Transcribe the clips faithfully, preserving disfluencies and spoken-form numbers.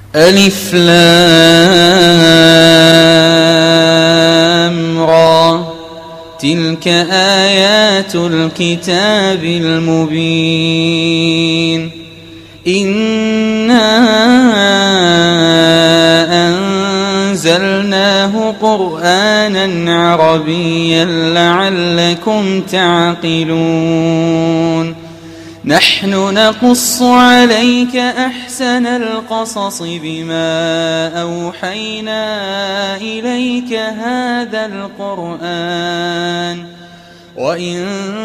ألف لام را تلك آيات الكتاب المبين إنا أنزلناه قرآنا عربيا لعلكم تعقلون نحن نقص عليك أحسن القصص بما أوحينا إليك هذا القرآن وإن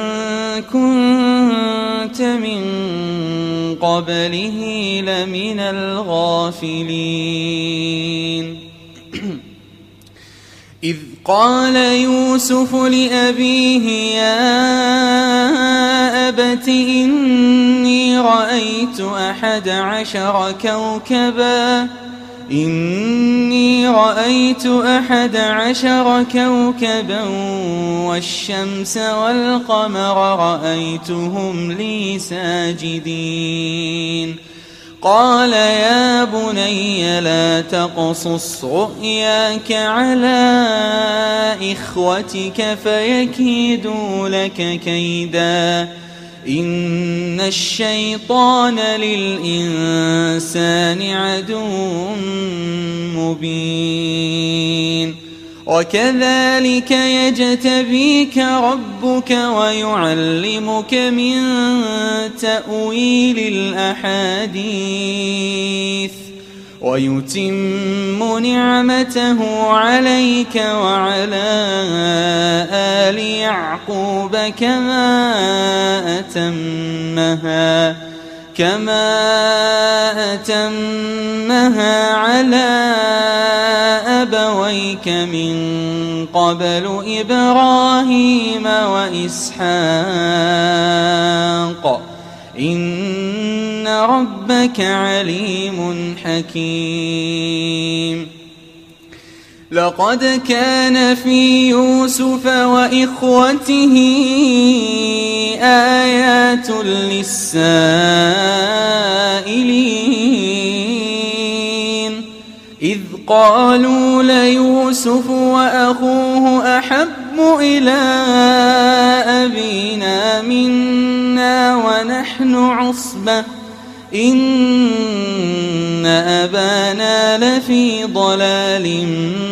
كنت من قبله لمن الغافلين إذ قال يوسف لأبيه يا أبت إني رأيت أحد عشر كوكبا إني رأيت أحد عشر كوكبا والشمس والقمر رأيتهم لي ساجدين قال يا بني لا تقصص رؤياك على إخوتك فيكيدوا لك كيدا إن الشيطان للإنسان عدو مبين وكذلك يجتبيك ربك ويعلمك من تأويل الأحاديث ويتم نعمته عليك وعلى آل يعقوب كما أتمها كما أتمها على أبويك من قبل إبراهيم وإسحاق إن ربك عليم حكيم لقد كان في يوسف وإخوته آيات للسائلين إذ قالوا ليوسف وأخوه أحب إلى أبينا منا ونحن عصبة إن أبانا لفي ضلال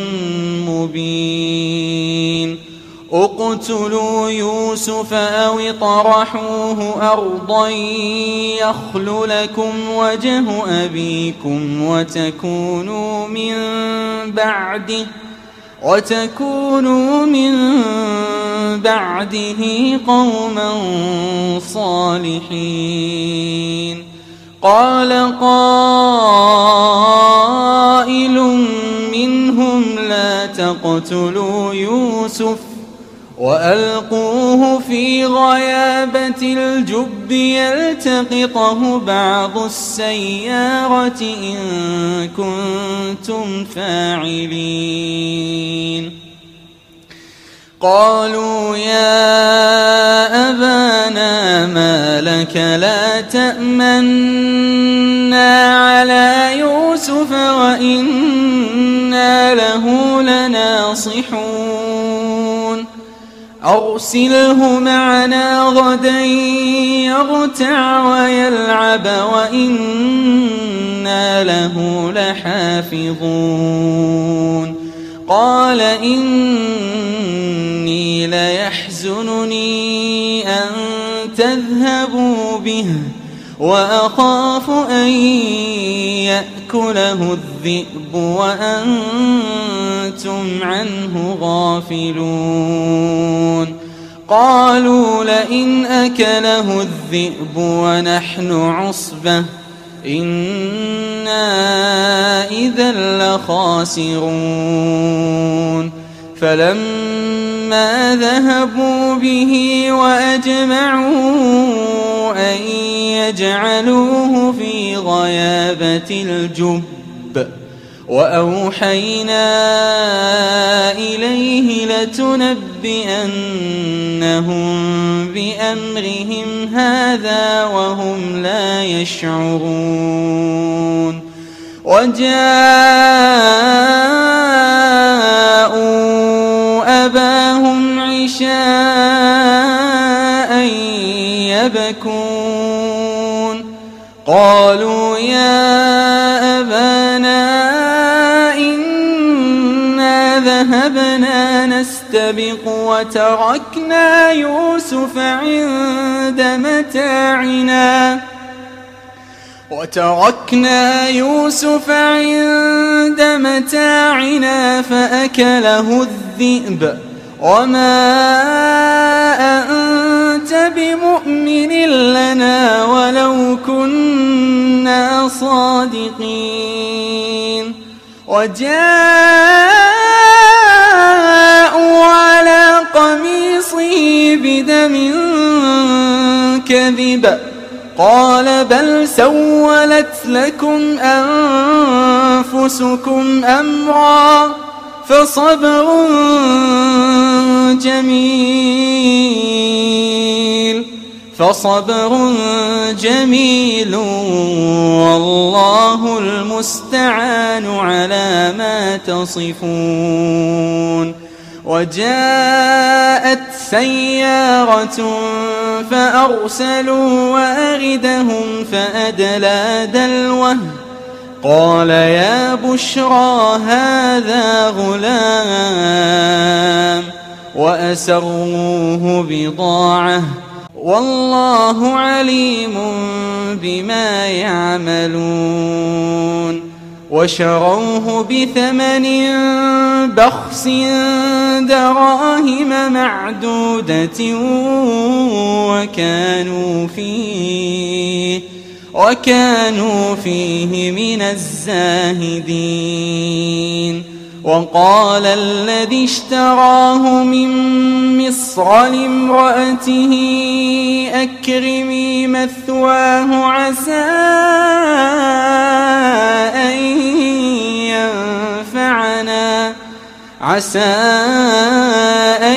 مبين اقتلوا يوسف أو اطرحوه أرضا يخل لكم وجه أبيكم وتكونوا من بعده وتكونوا من بعده قوما صالحين قال قائل منهم لا تقتلوا يوسف وألقوه في غيابة الجب يلتقطه بعض السيارة إن كنتم فاعلين قالوا يا أبانا ما لك لا تأمنا على يوسف وإنا له لناصحون أرسله معنا غدا يرتع ويلعب وإنا له لحافظون قال إني ليحزنني أن تذهبوا به وأخاف أن يأكله الذئب وأنتم عنه غافلون قالوا لئن أكله الذئب ونحن عصبة إنا إذا لخاسرون فلما ذهبوا به وأجمعوا أن يجعلوه في غيابة الجب وأوحينا إليه لتنبئنهم بأمرهم هذا وهم لا يشعرون وجاءوا أباهم عشاء يبكون قالوا يا أبانا إنا ذهبنا نستبق وتركنا يوسف عند متاعنا وتركنا يوسف عند متاعنا فأكله الذئب وما أنت بمؤمن لنا ولو كنا صادقين وجاءوا على قميصه بدم كذب قال بل سولت لكم أنفسكم أمرا فصبر جميل فصبر جميل والله المستعان على ما تصفون وجاءت سيارة فأرسلوا واردهم فأدلى دلوه قال يا بشرى هذا غلام وأسروه بضاعة والله عليم بما يعملون وشروه بثمن بخس دراهم معدودة وكانوا فيه وكانوا فيه من الزاهدين وقال الذي اشتراه من مصر لامرأته أكرمي مثواه عسى أن ينفعنا عسى أن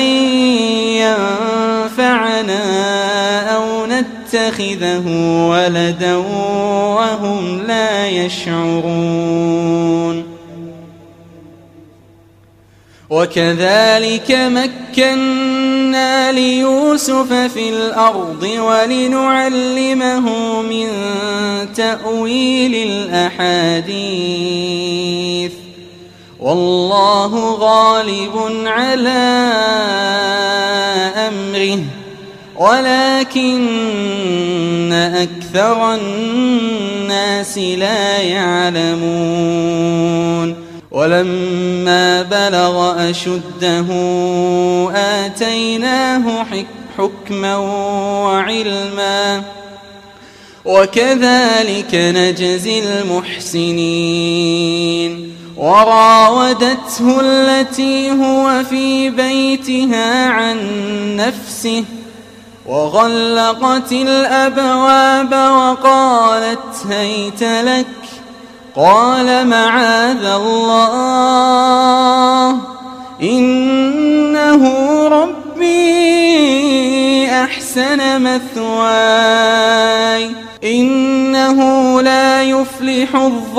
ينفعنا أو نتخذه ولدا وهم لا يشعرون وكذلك مكنا ليوسف في الأرض ولنعلمه من تأويل الأحاديث والله غالب على أمره ولكن أكثر الناس لا يعلمون ولما بلغ أشده آتيناه حكما وعلما وكذلك نجزي المحسنين وراودته التي هو في بيتها عن نفسه وغلقت الأبواب وقالت هيت لك قال معاذ الله إنه ربي أحسن مثواي إنه لا يفلح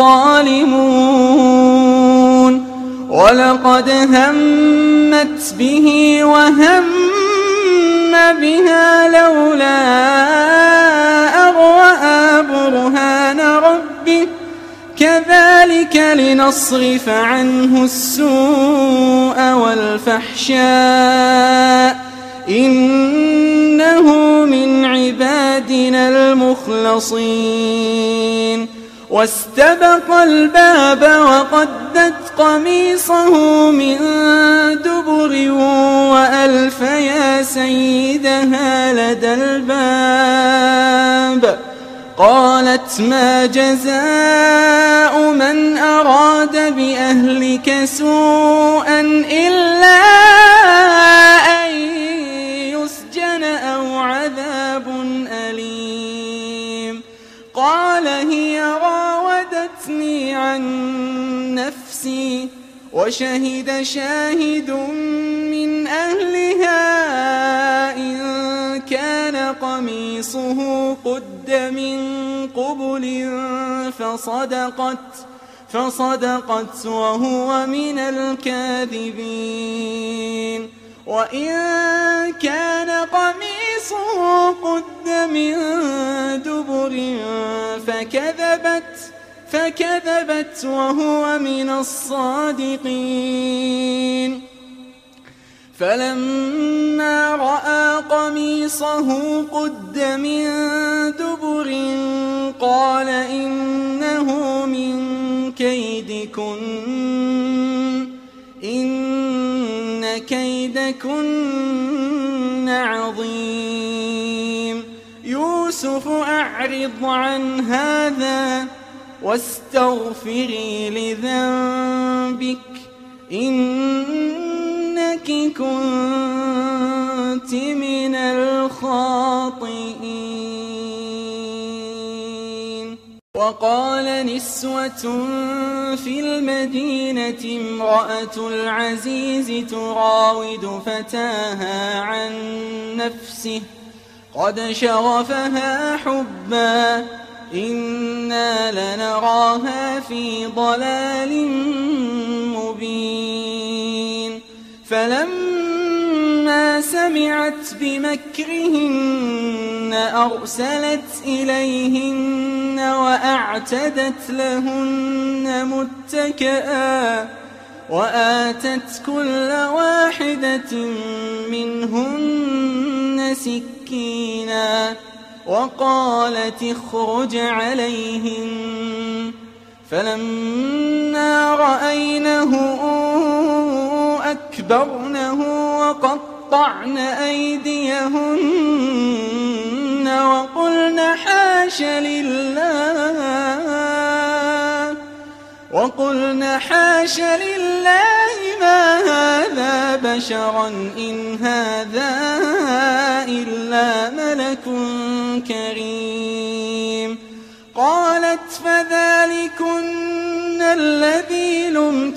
الظالمون ولقد همت به وهم بها لولا أن رأى برهان ربه كذلك لنصرف عنه السوء والفحشاء إنه من عبادنا المخلصين واستبق الباب وقدت قميصه من دبر وألف يا سيدها لدى الباب قالت ما جزاء من أراد بأهلك سوءا إلا أن يسجن أو عذاب أليم قال هي راودتني عن نفسي وشهد شاهد من أهلها إن كان قميصه قد من قبل فصدقت فصدقت وهو من الكاذبين. وإن كان قميصه قد من دبر فكذبت فكذبت وهو من الصادقين. فلما رأى قميصه قد من دبر قال إنه من كيدكن إن كيدكن عظيم. يوسف أعرض عن هذا واستغفري لذنبك إنك كنت من الخاطئين. وقال نسوة في المدينة امرأة العزيز تراود فتاها عن نفسه قد شغفها حبا إنا لنراها في ضلال مبين. فلما سمعت بمكرهن أرسلت إليهن وأعتدت لهن متكئا وآتت كل واحدة منهن سكينا وقالت اخرج عليهن. فلما رأينه أكبرنه وقطعن أيديهن وقلن حاش لله وقلن حاش لله ما هذا بشرا إن هذا إلا ملك كريم. قالت فذلكن الذي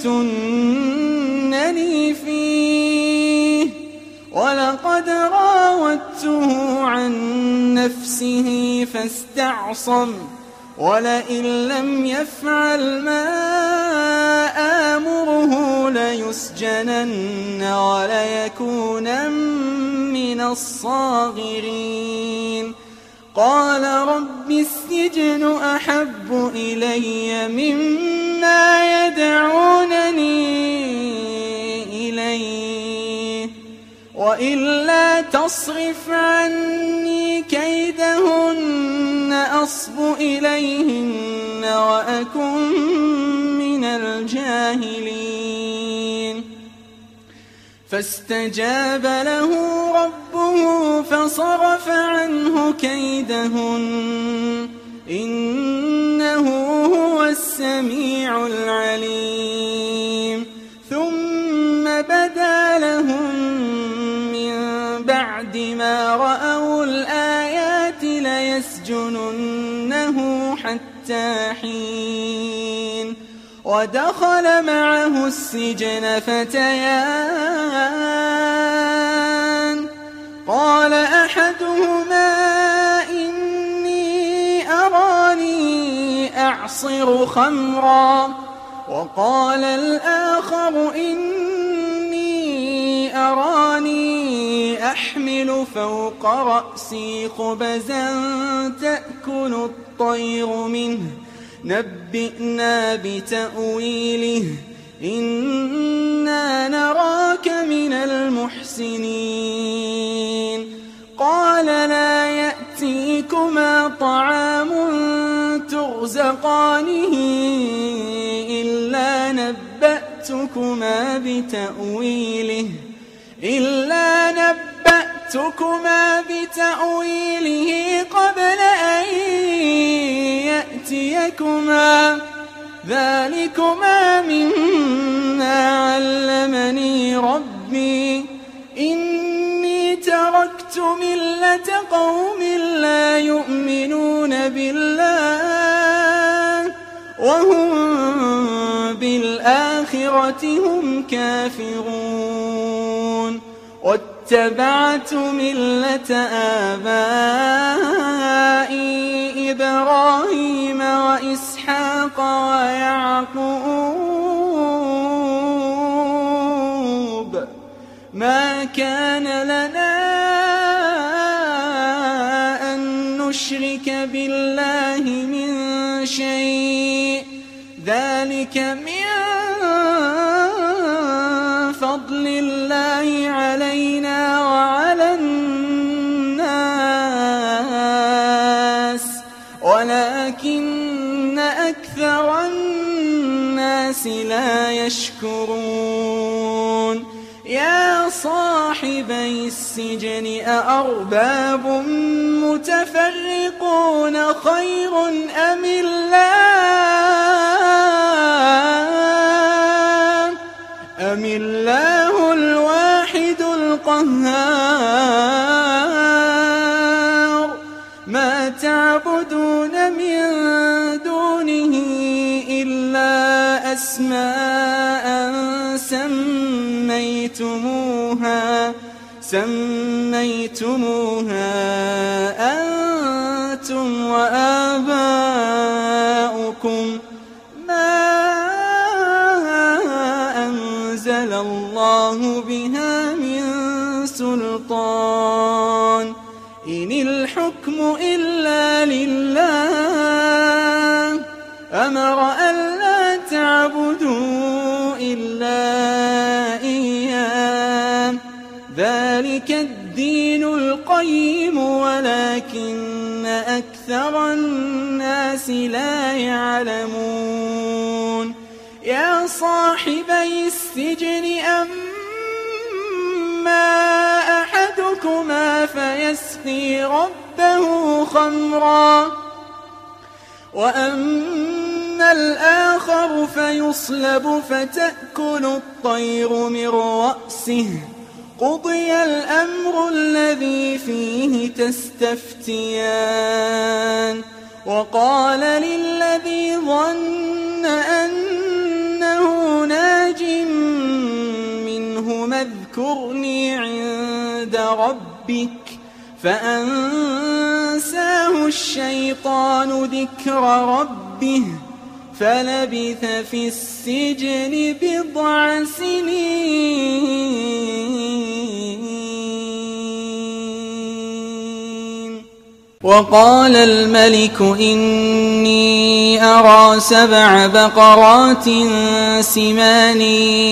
لمتنني فيه ولقد راودته عن نفسه فاستعصم ولئن لم يفعل ما آمره ليسجنن وليكونن من الصاغرين. قال رب السجن أحب إلي مما يدعونني إليه وإلا تصرف عني كيدهن أصب إليهن وأكن من الجاهلين. فاستجاب له ربه فصرف عنه كيدهن إنه هو السميع العليم. ثم بدا لهم من بعد ما رأوا الآيات ليسجننه حتى حين. ودخل معه السجن فتيان قال أحدهما إني أراني أعصر خمرا وقال الآخر إني أراني أحمل فوق رأسي خبزا تأكل الطير منه نبئنا بتأويله إنا نراك من المحسنين. قال لا يأتيكما طعام ترزقانه إلا نبأتكما بتأويله إلا نبأتكما بتأويله قبل أن يأتيكما ذلكما مما علمني ربي إني تركت ملة قوم لا يؤمنون بالله وهم بالآخرة هم كافرون. واتبعت ملة آبائي إبراهيم وإسحاق ويعقوب ما كان لنا أن نشرك بالله من شيء ذلك من فضل الله علينا وعلى الناس ولكن أكثر الناس لا يشكرون يا صاحبي السجن أأرباب متفرقون خير أم الله أم الله الواحد القهار ما تعبدون من دونه إلا أسماء سميتموها سميتموها أنتم وآباؤكم ما أنزل الله بها من سلطان إن الحكم إلا لله أمر ألا تعبدوا إلا إياه ذلك الدين القيم ولكن أكثر الناس لا يعلمون يا صاحبي السجن أما أحدكما فيسقي ربه خمرا وأما الآخر فيصلب فتأكل الطير من رأسه قضي الأمر الذي فيه تستفتيان وقال للذي ظن أنه ناج منهما اذكرني عند ربك فأنساه الشيطان ذكر ربه فلبث في السجن بضع سنين وقال الملك إني أرى سبع بقرات سمان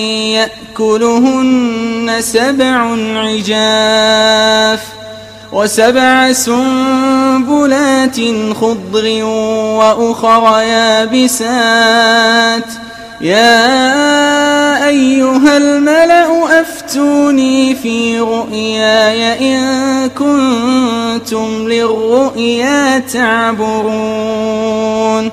يأكلهن سبع عجاف وسبع سنبلات خضر وأخر يابسات يا أيها الملأ أفتوني في رؤياي إن كنتم للرؤيا تعبرون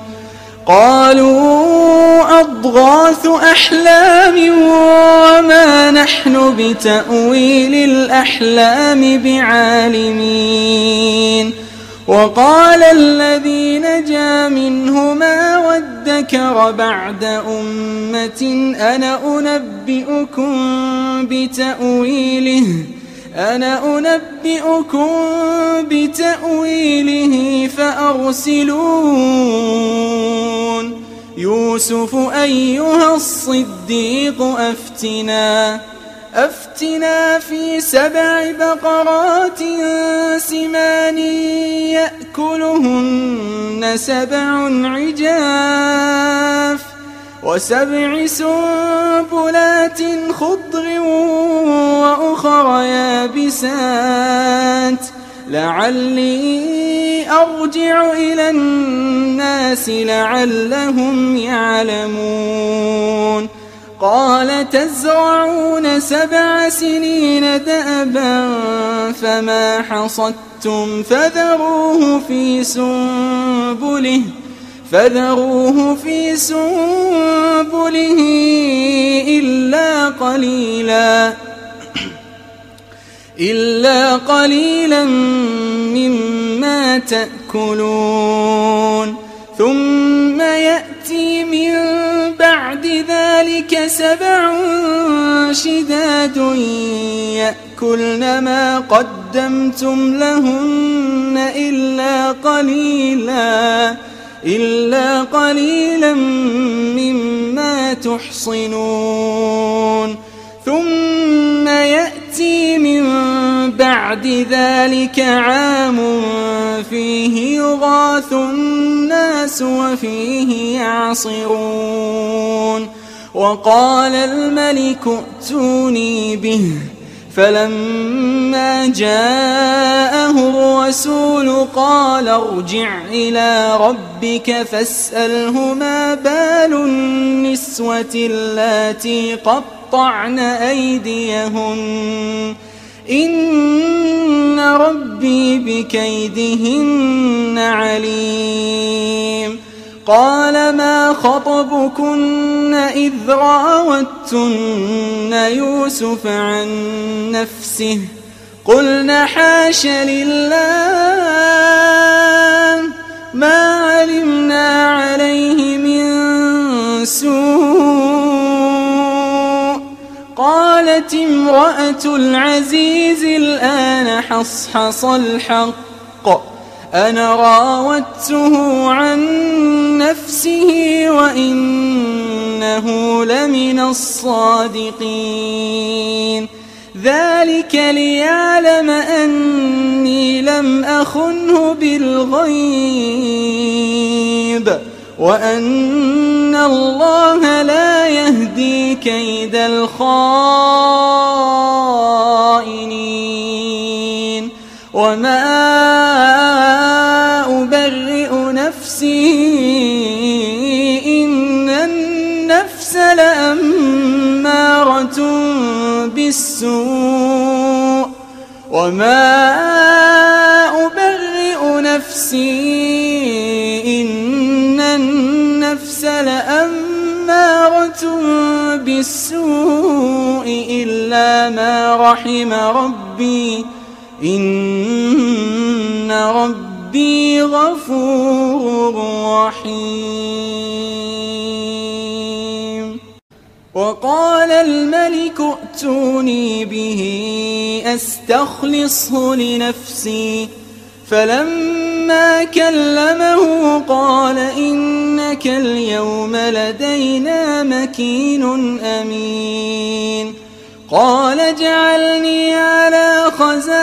قالوا أضغاث أحلام وما نحن بتأويل الأحلام بعالمين وقال الذي نجا منهما وادكر بعد أمة أنا أنبئكم بتأويله أنا أنبئكم بتأويله فأرسلون يوسف أيها الصديق أفتنا أفتنا في سبع بقرات سمان يأكلهن سبع عجاف وسبع سنبلات خضر وأخر يابسات لعلي أرجع إلى الناس لعلهم يعلمون قال تزرعون سبع سنين دأبا فما حصدتم فذروه في سنبله فذروه في سنبله إلا قليلا إلا قليلا مما تأكلون ثم يأتي من بعد ذلك سبع شداد يأكلون يأكلن ما قدمتم لهن إلا قليلا إلا قليلا مما تحصنون ثم يأتي من بعد ذلك عام فيه يغاث الناس وفيه يعصرون وقال الملك ائتوني به فلما جاءه الرسول قال ارجع إلى ربك فاسأله ما بال النسوة اللاتي قطعن أيديهن إن ربي بكيدهن عليم قال ما خطبكن إذ راوتن يوسف عن نفسه قلنا حاش لله ما علمنا عليه من سوء قالت امرأة العزيز الآن حصحص الحق أنا راودته عن نفسه وإنه لمن الصادقين ذلك ليعلم أني لم أخنه بالغيب وأن الله لا يهدي كيد الخائنين وما أبرئ نفسي إن النفس لأمارة بالسوء وما أبرئ نفسي إن النفس لأمارة بالسوء إلا ما رحم ربي إن ربي غفور رحيم وقال الملك ائتوني به أستخلصه لنفسي فلما كلمه قال إنك اليوم لدينا مكين أمين قال اجعلني على خزائن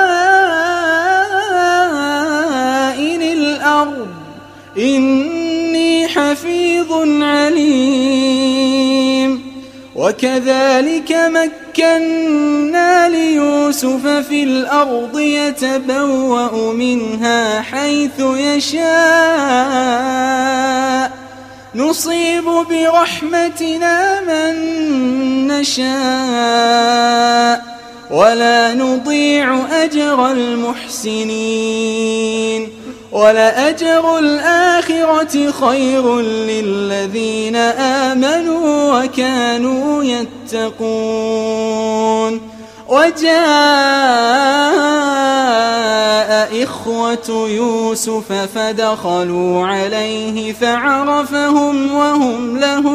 الأرض إني حفيظ عليم وكذلك مكنا ليوسف في الأرض يتبوأ منها حيث يشاء نصيب برحمتنا من نشاء ولا نضيع أجر المحسنين ولأجر الآخرة خير للذين آمنوا وكانوا يتقون وجاء إخوة يوسف فدخلوا عليه فعرفهم وهم له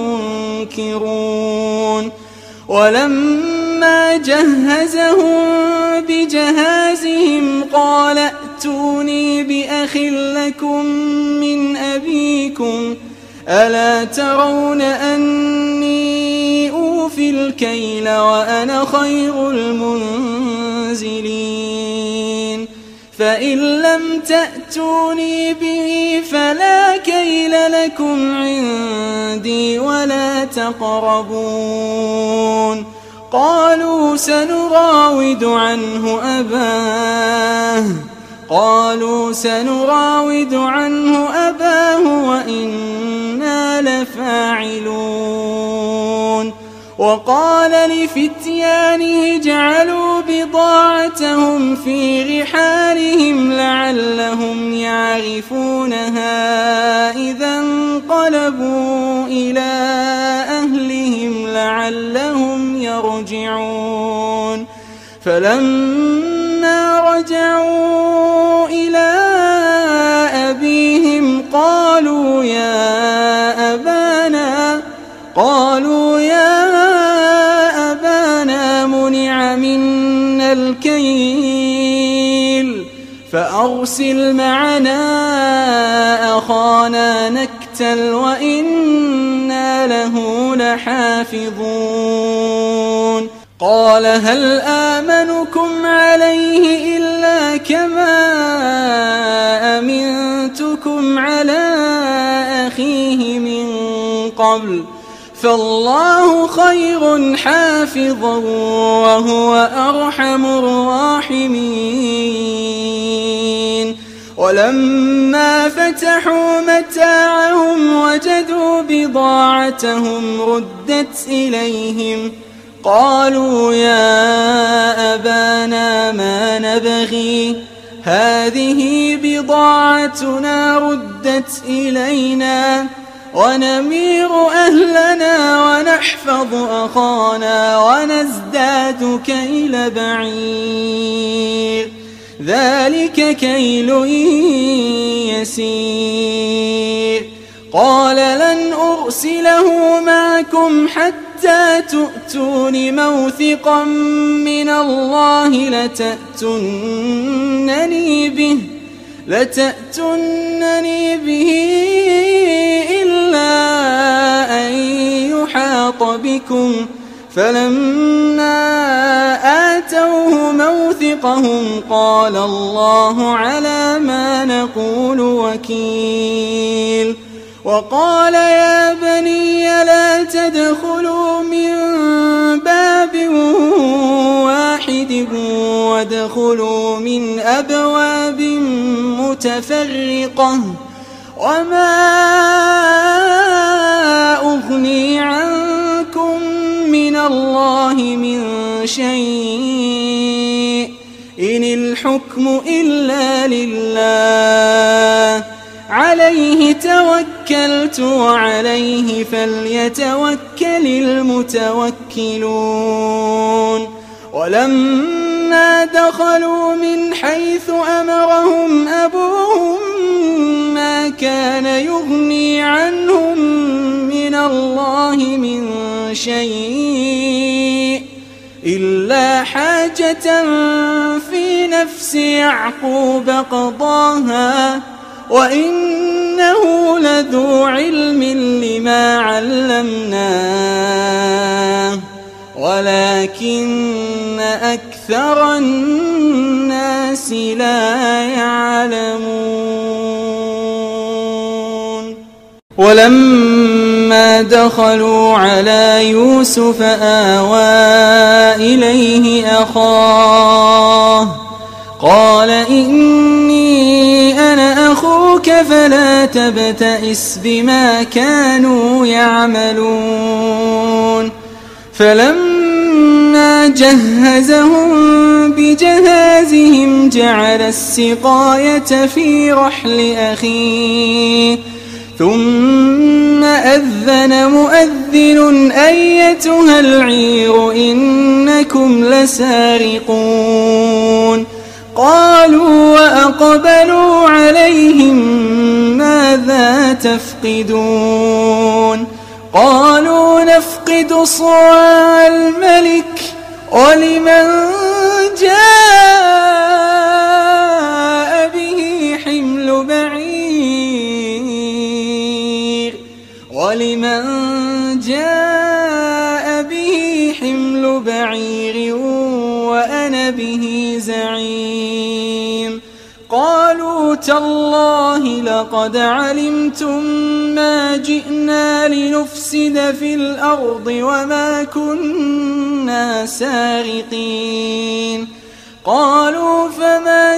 منكرون ولما جهزهم بجهازهم قال ائتوني بأخ لكم من أبيكم ألا ترون أني أوفي الكيل وأنا خير المنزلين فإن لم تأتوني به فلا كيل لكم عندي ولا تقربون قالوا سنراود عنه أباه قالوا سنراود عنه أباه وإنا لفاعلون وقال لفتيانه اجعلوا بضاعتهم في رحالهم لعلهم يعرفونها إذا انقلبوا إلى أهلهم لعلهم يرجعون فلما رجعوا إلى أبيهم قالوا يا أبانا قالوا يا أبانا منع منا فأرسل معنا أخانا نكتل وإنا له لحافظون قال هل آمنكم عليه إلا كما أمنتكم على أخيه من قبل فالله خير حافظا وهو أرحم الراحمين ولما فتحوا متاعهم وجدوا بضاعتهم ردت إليهم قالوا يا أبانا ما نبغي هذه بضاعتنا ردت إلينا ونمير أهلنا ونحفظ أخانا ونزداد كيل بعير ذلك كيل يسير قال لن أرسله معكم حتى تؤتون موثقا من الله لتأتونني به لتأتونني به إلا أن يحاط بكم فلما آتوه موثقهم قال الله على ما نقول وكيل وقال يا بني لا تدخلوا من باب واحد وادخلوا من أبواب متفرقة وما أغني عنكم من الله من شيء إن الحكم إلا لله عليه توكلت وعليه فليتوكل المتوكلون ولما دخلوا من حيث أمرهم أبوهم ما كان يغني عنهم من الله من شيء إلا حاجة في نفس يعقوب قضاها وإنه لذو علم لما علمناه ولكن أكثر الناس لا يعلمون ولما دخلوا على يوسف آوى إليه أخاه قال إني أنا أخوك فلا تبتئس بما كانوا يعملون فلما جهزهم بجهازهم جعل السقاية في رحل أخيه ثم أذن مؤذن أيتها العير إنكم لسارقون قالوا وأقبلوا عليهم ماذا تفقدون قالوا نفقد صواع الملك ولمن جاء به حمل بعير ولمن جاء به حمل بعير وأنا به زعيم قالوا تالله لقد علمتم ما جئنا لنفسد في الأرض وما كنا سارقين قالوا فما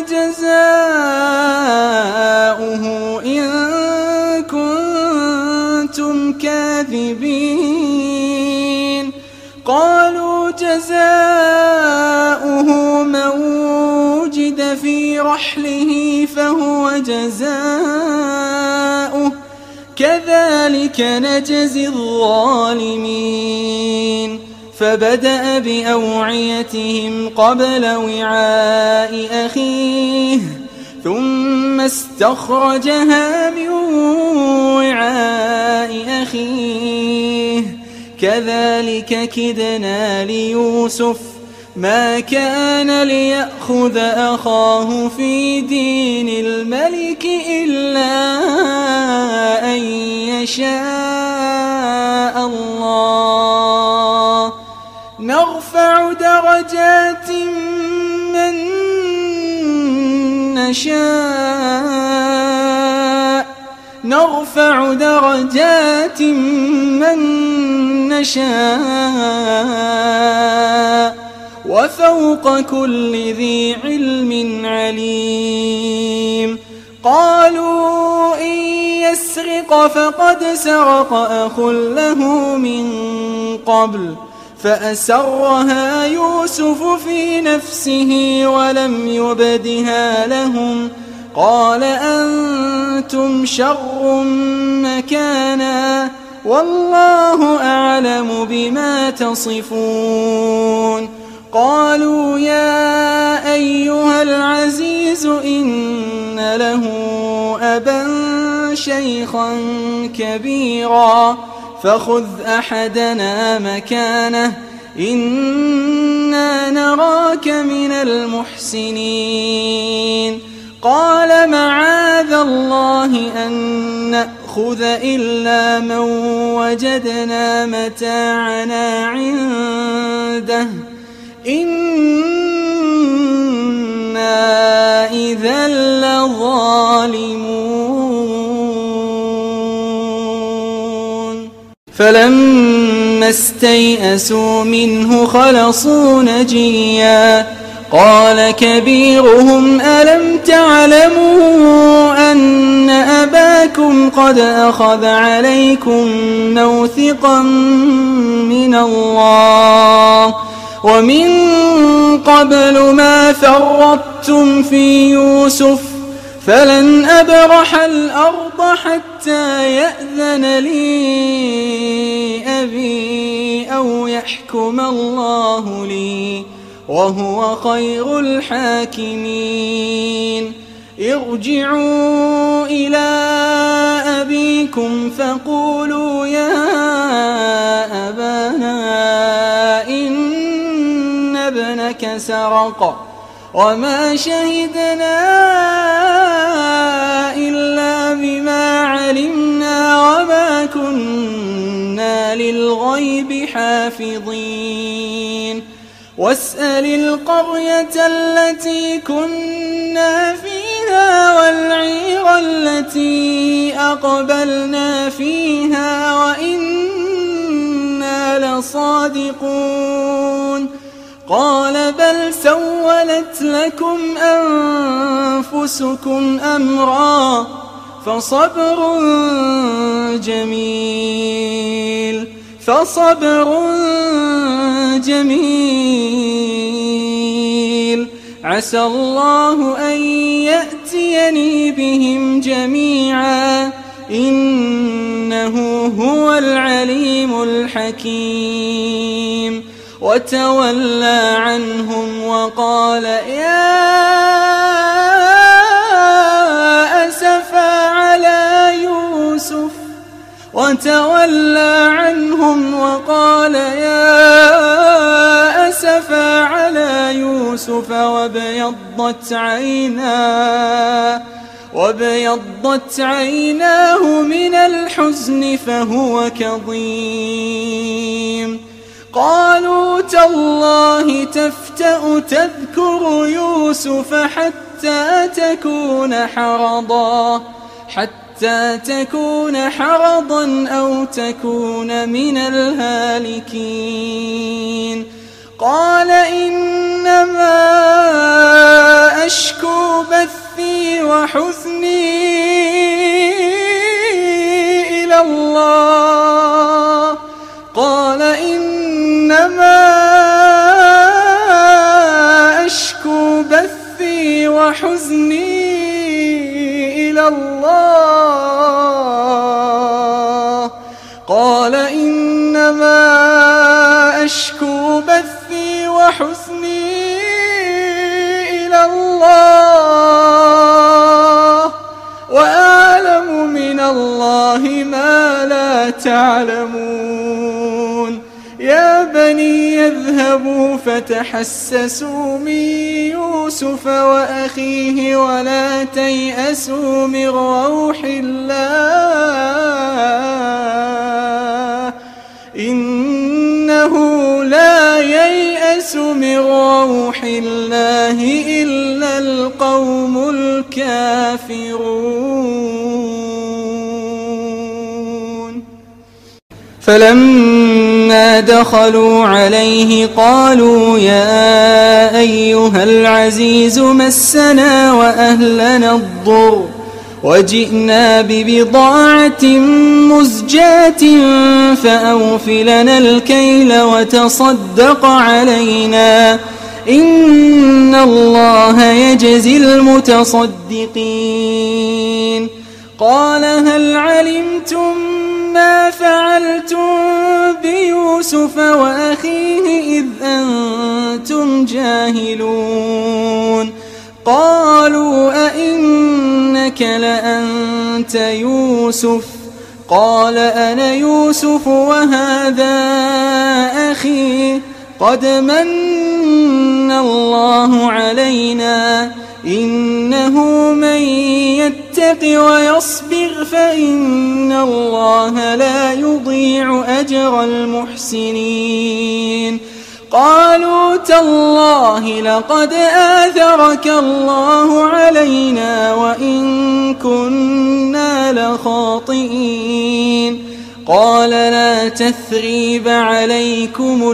جزاؤه إن كنتم كاذبين قالوا جزاؤه من وجد في رحله فهو جزاؤه كذلك نجزي الظالمين فبدأ بأوعيتهم قبل وعاء أخيه ثم استخرجها من وعاء أخيه كذلك كدنا ليوسف ما كان ليأخذ أخاه في دين الملك إلا أن يشاء الله نرفع درجات من نشاء نرفع درجات من نشاء وفوق كل ذي علم عليم قالوا إن يسرق فقد سرق أخ له من قبل فأسرها يوسف في نفسه ولم يبدها لهم قال أنتم شر مكانا والله أعلم بما تصفون قالوا يا أيها العزيز إن له أبا شيخا كبيرا فخذ أحدنا مكانه إنا نراك من المحسنين قال معاذ الله أن نأخذ إلا من وجدنا متاعنا عنده إنا إذا لظالمون فلما استيئسوا منه خلصوا نجيا قال كبيرهم ألم تعلموا أن أباكم قد أخذ عليكم موثقا من الله ومن قبل ما فرطتم في يوسف فلن أبرح الأرض حتى يأذن لي أبي أو يحكم الله لي وهو خير الحاكمين ارجعوا إلى أبيكم فقولوا يا أبانا إن ابنك سرق وما شهدنا إلا بما علمنا وما كنا للغيب حافظين واسأل القرية التي كنا فيها والعير التي أقبلنا فيها وإنا لصادقون قال بل سولت لكم أنفسكم أمرا فصبر جميل فصبر جميل عسى الله أن يأتيني بهم جميعا إنه هو العليم الحكيم وتولى عنهم وقال يا أسفا على يوسف وتولى عنهم وقال يا أسفا على يوسف وابيضت عيناه وابيضت عيناه من الحزن فهو كظيم قالوا تالله تفتأ تذكر يوسف حتى تكون حرضا حتى تكون حرضا أو تكون من الهالكين قال إنما أشكو بثي وحزني إلى الله قال إنما أشكو بثي وحزني إلى الله قال إنما أشكو بثي وحزني إلى الله وأعلم من الله ما لا تعلمون يا بني بني يذهبوا فتحسسوا من يوسف وأخيه ولا تيأسوا من روح الله إنه لا ييأس من روح الله إلا القوم الكافرون. فلما دخلوا عليه قالوا يا أيها العزيز مسنا وأهلنا الضر وجئنا ببضاعة مزجاة فأوف لنا الكيل وتصدق علينا إن الله يجزي المتصدقين. قال هل علمتم ما فعلتم بيوسف وأخيه إذ أنتم جاهلون؟ قالوا أئنك لأنت يوسف؟ قال أنا يوسف وهذا أخي قد من الله علينا إنه من يتق ويصبر فإن الله لا يضيع أجر المحسنين. قالوا تالله لقد آثرك الله علينا وإن كنا لخاطئين. قال لا تثريب عليكم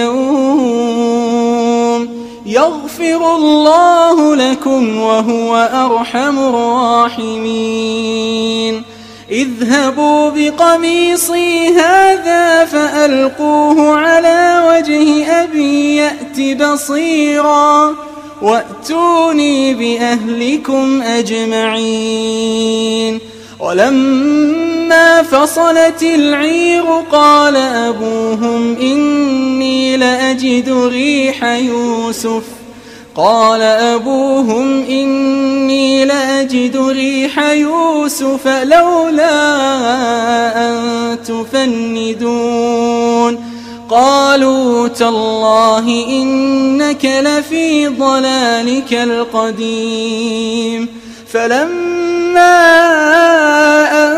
اليوم يغفر الله لكم وهو أرحم الراحمين. اذهبوا بقميصي هذا فألقوه على وجه أبي يأت بصيرا وأتوني بأهلكم أجمعين. ولما فصلت العير قال أبوهم إني لأجد ريح يوسف قال أبوهم إني لأجد ريح يوسف لولا أن تفندون. قالوا تالله إنك لفي ضلالك القديم. فلما أن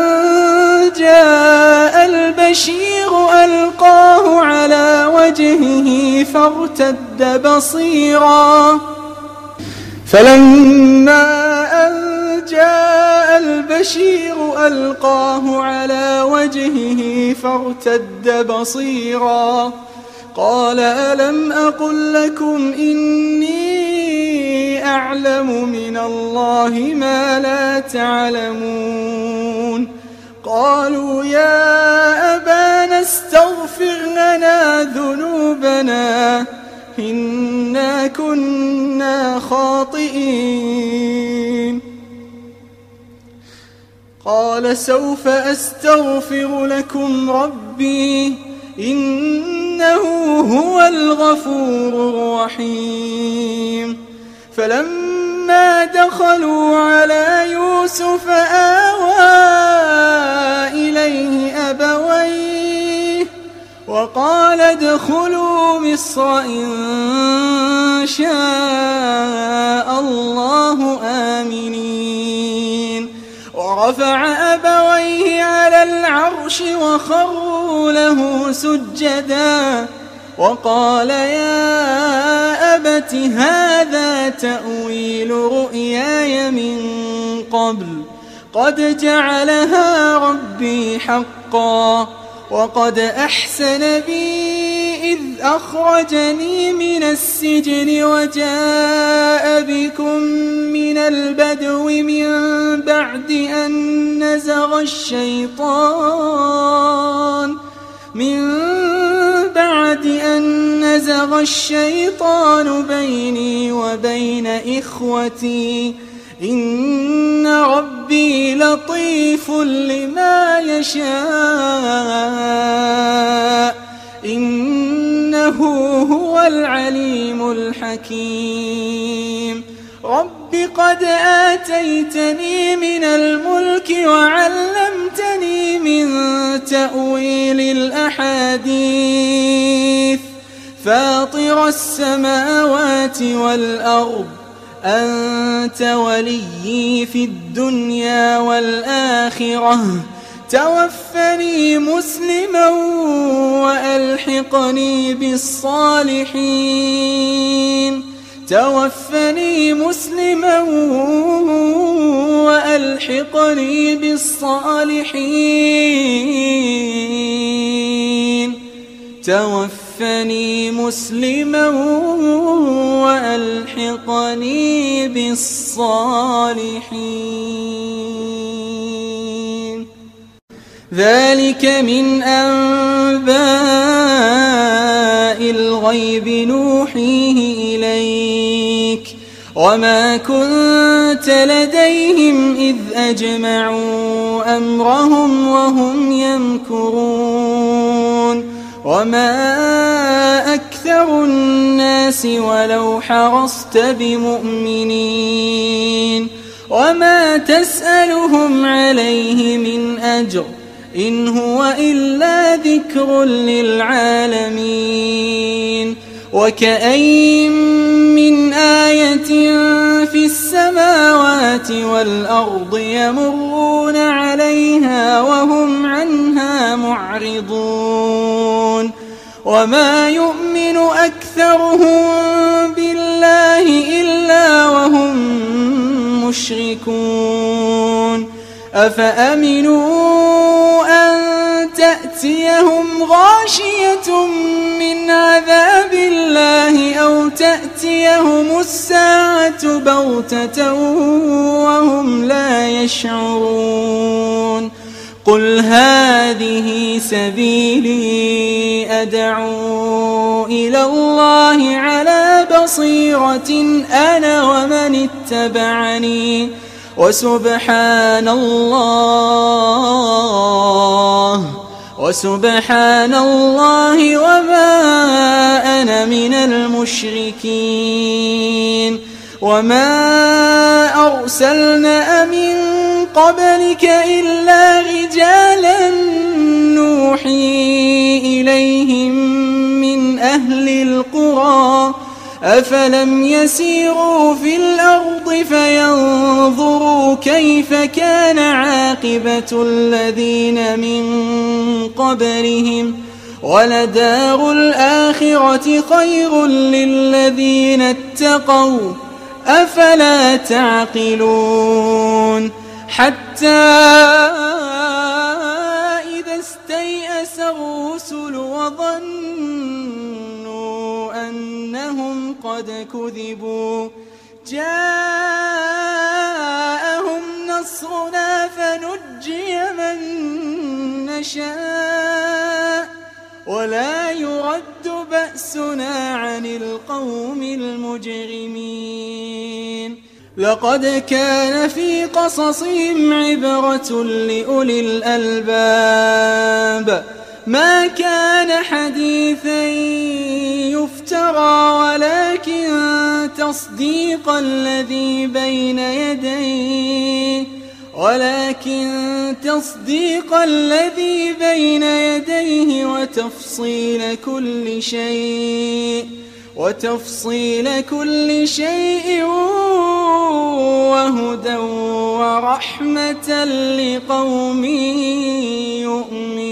جاء البشير ألقاه على وجهه فارتد بصيرا فلما أن جاء البشير ألقاه على وجهه فارتد بصيرا قال ألم أقل لكم إني أعلم من الله ما لا تعلمون. قالوا يا أبانا استغفر لنا ذنوبنا إنا كنا خاطئين. قال سوف أستغفر لكم ربي إنه هو الغفور الرحيم. فلما دخلوا على يوسف آوى إليه أبويه وقال ادخلوا مصر إن شاء الله آمنين. ورفع أبويه على العرش وخروا له سجدا وقال يا أبت هذا تأويل رؤياي من قبل قد جعلها ربي حقا وقد أحسن بي إذ أخرجني من السجن وجاء بكم من البدو من بعد أن نزغ الشيطان من بعد أن نزغ الشيطان بيني وبين إخوتي إن ربي لطيف لما يشاء إنه هو العليم الحكيم. رب قد آتيتني من الملك وعلمتني من تأويل الأحاديث فاطر السماوات والأرض أنت وليي في الدنيا والآخرة توفني مسلما وألحقني بالصالحين توفني مسلما وألحقني بالصالحين توفني مسلما وألحقني بالصالحين. ذلك من أنباء الغيب نوحيه إليك وما كنت لديهم إذ أجمعوا أمرهم وهم يمكرون وما أكثر الناس ولو حرصت بمؤمنين وما تسألهم عليه من أجر إن هو إلا ذكر للعالمين. وكأين من آية في السماوات والأرض يمرون عليها وهم عنها معرضون وما يؤمن أكثرهم بالله إلا وهم مشركون. أفأمنوا أن تأتيهم غاشية من عذاب الله أو تأتيهم الساعة بغتة وهم لا يشعرون. قل هذه سبيلي أدعو إلى الله على بصيرة أنا ومن اتبعني وسبحان الله وسبحان الله وما أنا من المشركين. وما أرسلنا من قبلك إلا رجالا نوحي إليهم من أهل القرى أفلم يسيروا في الأرض فينظروا كيف كان عاقبة الذين من قبلهم ولدار الآخرة خير للذين اتقوا أفلا تعقلون. حتى إذا استيأس الرسل وظنوا أنهم قد كذبوا جاءهم نصرنا فنجي من نشاء ولا يرد بأسنا عن القوم المجرمين. لقد كان في قصصهم عبرة لأولي الألباب ما كان حديثا يفترى ولكن تصديق الذي بين يديه ولكن تصديق الذي بين يديه وتفصيل كل شيء وتفصيل كل شيء وهدى ورحمة لقوم يؤمنون.